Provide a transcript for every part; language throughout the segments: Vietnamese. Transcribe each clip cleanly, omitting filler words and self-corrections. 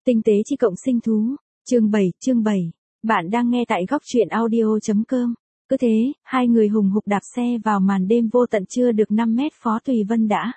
Tinh tế chi cộng sinh thú. Chương 7. Bạn đang nghe tại góc truyện audio.com. Cứ thế, hai người hùng hục đạp xe vào màn đêm vô tận chưa được 5 mét Phó Thùy Vân đã.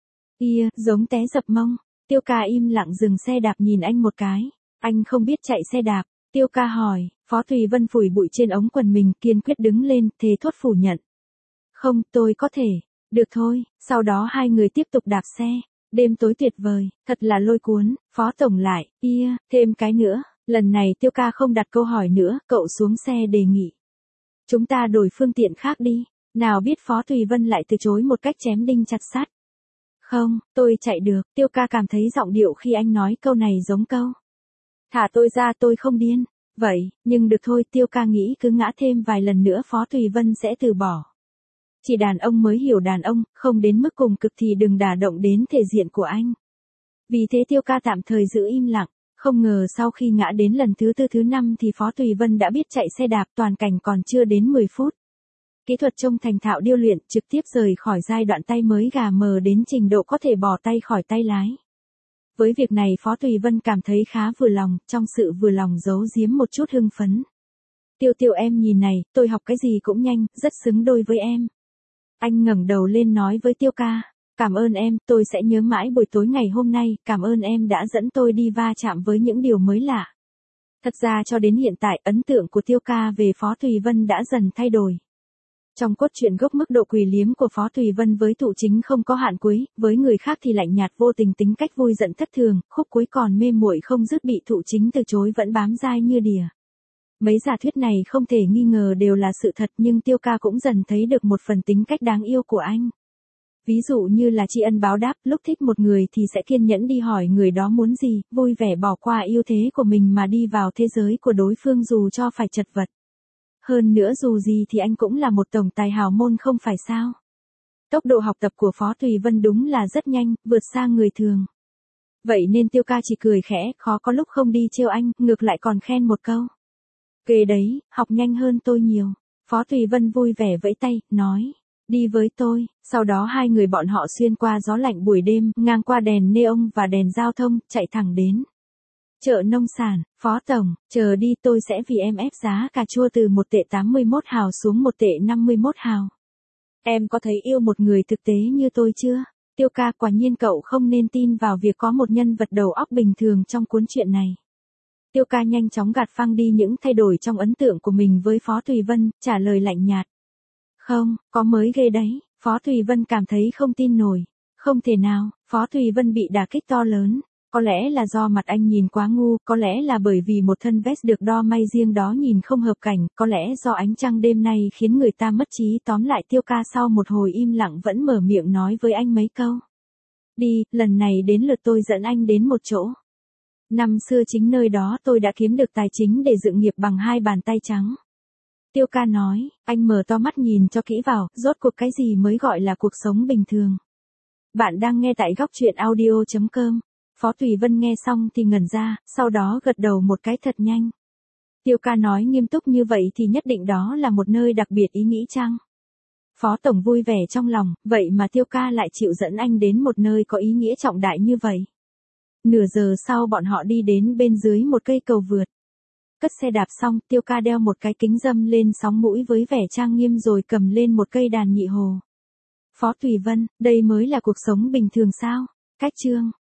Giống té dập mông. Tiêu ca im lặng dừng xe đạp nhìn anh một cái. Anh không biết chạy xe đạp. Tiêu ca hỏi, Phó Thùy Vân phủi bụi trên ống quần mình kiên quyết đứng lên, thề thốt phủ nhận. Không, tôi có thể. Được thôi, sau đó hai người tiếp tục đạp xe. Đêm tối tuyệt vời, thật là lôi cuốn, Phó Tổng lại, thêm cái nữa. Lần này Tiêu ca không đặt câu hỏi nữa, cậu xuống xe đề nghị. Chúng ta đổi phương tiện khác đi. Nào biết Phó Thùy Vân lại từ chối một cách chém đinh chặt sắt. Không, tôi chạy được. Tiêu ca cảm thấy giọng điệu khi anh nói câu này giống câu. Thả tôi ra, tôi không điên. Vậy, nhưng được thôi, Tiêu ca nghĩ cứ ngã thêm vài lần nữa Phó Thùy Vân sẽ từ bỏ. Chỉ đàn ông mới hiểu đàn ông, không đến mức cùng cực thì đừng đả động đến thể diện của anh. Vì thế Tiêu ca tạm thời giữ im lặng. Không ngờ sau khi ngã đến lần thứ tư thứ năm thì Phó Thùy Vân đã biết chạy xe đạp toàn cảnh còn chưa đến 10 phút. Kỹ thuật trông thành thạo điêu luyện trực tiếp rời khỏi giai đoạn tay mới gà mờ đến trình độ có thể bỏ tay khỏi tay lái. Với việc này Phó Thùy Vân cảm thấy khá vừa lòng, trong sự vừa lòng giấu giếm một chút hưng phấn. Tiêu em nhìn này, tôi học cái gì cũng nhanh, rất xứng đôi với em. Anh ngẩng đầu lên nói với Tiêu ca, cảm ơn em, tôi sẽ nhớ mãi buổi tối ngày hôm nay, cảm ơn em đã dẫn tôi đi va chạm với những điều mới lạ. Thật ra cho đến hiện tại ấn tượng của Tiêu ca về Phó Thùy Vân đã dần thay đổi. Trong cốt truyện gốc mức độ quỷ liếm của Phó Thùy Vân với Thụ Chính không có hạn cuối, với người khác thì lạnh nhạt vô tình tính cách vui giận thất thường, khúc cuối còn mê muội không dứt bị Thụ Chính từ chối vẫn bám dai như đỉa. Mấy giả thuyết này không thể nghi ngờ đều là sự thật nhưng Tiêu ca cũng dần thấy được một phần tính cách đáng yêu của anh. Ví dụ như là tri ân báo đáp, lúc thích một người thì sẽ kiên nhẫn đi hỏi người đó muốn gì, vui vẻ bỏ qua ưu thế của mình mà đi vào thế giới của đối phương dù cho phải chật vật. Hơn nữa dù gì thì anh cũng là một tổng tài hào môn không phải sao. Tốc độ học tập của Phó Thùy Vân đúng là rất nhanh, vượt xa người thường. Vậy nên Tiêu ca chỉ cười khẽ, khó có lúc không đi trêu anh, ngược lại còn khen một câu. Kệ đấy, học nhanh hơn tôi nhiều. Phó Thùy Vân vui vẻ vẫy tay, nói. Đi với tôi, sau đó hai người bọn họ xuyên qua gió lạnh buổi đêm, ngang qua đèn neon và đèn giao thông, chạy thẳng đến chợ nông sản. Phó Tổng, chờ đi, tôi sẽ vì em ép giá cà chua từ 1 tệ 81 hào xuống 1 tệ 51 hào. Em có thấy yêu một người thực tế như tôi chưa? Tiêu ca, quả nhiên cậu không nên tin vào việc có một nhân vật đầu óc bình thường trong cuốn truyện này. Tiêu ca nhanh chóng gạt phăng đi những thay đổi trong ấn tượng của mình với Phó Thùy Vân, trả lời lạnh nhạt. Không, có mới ghê đấy. Phó Thùy Vân cảm thấy không tin nổi. Không thể nào, Phó Thùy Vân bị đả kích to lớn. Có lẽ là do mặt anh nhìn quá ngu, có lẽ là bởi vì một thân vest được đo may riêng đó nhìn không hợp cảnh, có lẽ do ánh trăng đêm nay khiến người ta mất trí. Tóm lại Tiêu ca sau một hồi im lặng vẫn mở miệng nói với anh mấy câu. Đi, lần này đến lượt tôi dẫn anh đến một chỗ. Năm xưa chính nơi đó tôi đã kiếm được tài chính để dựng nghiệp bằng 2 bàn tay trắng. Tiêu ca nói, anh mở to mắt nhìn cho kỹ vào, rốt cuộc cái gì mới gọi là cuộc sống bình thường. Bạn đang nghe tại góc truyện audio.com. Phó Thùy Vân nghe xong thì ngẩn ra, sau đó gật đầu một cái thật nhanh. Tiêu ca nói nghiêm túc như vậy thì nhất định đó là một nơi đặc biệt ý nghĩ chăng? Phó Tổng vui vẻ trong lòng, vậy mà Tiêu ca lại chịu dẫn anh đến một nơi có ý nghĩa trọng đại như vậy. Nửa giờ sau bọn họ đi đến bên dưới một cây cầu vượt. Cất xe đạp xong, Tiêu ca đeo một cái kính râm lên sóng mũi với vẻ trang nghiêm rồi cầm lên một cây đàn nhị hồ. Phó Thùy Vân, đây mới là cuộc sống bình thường sao? Cách chương.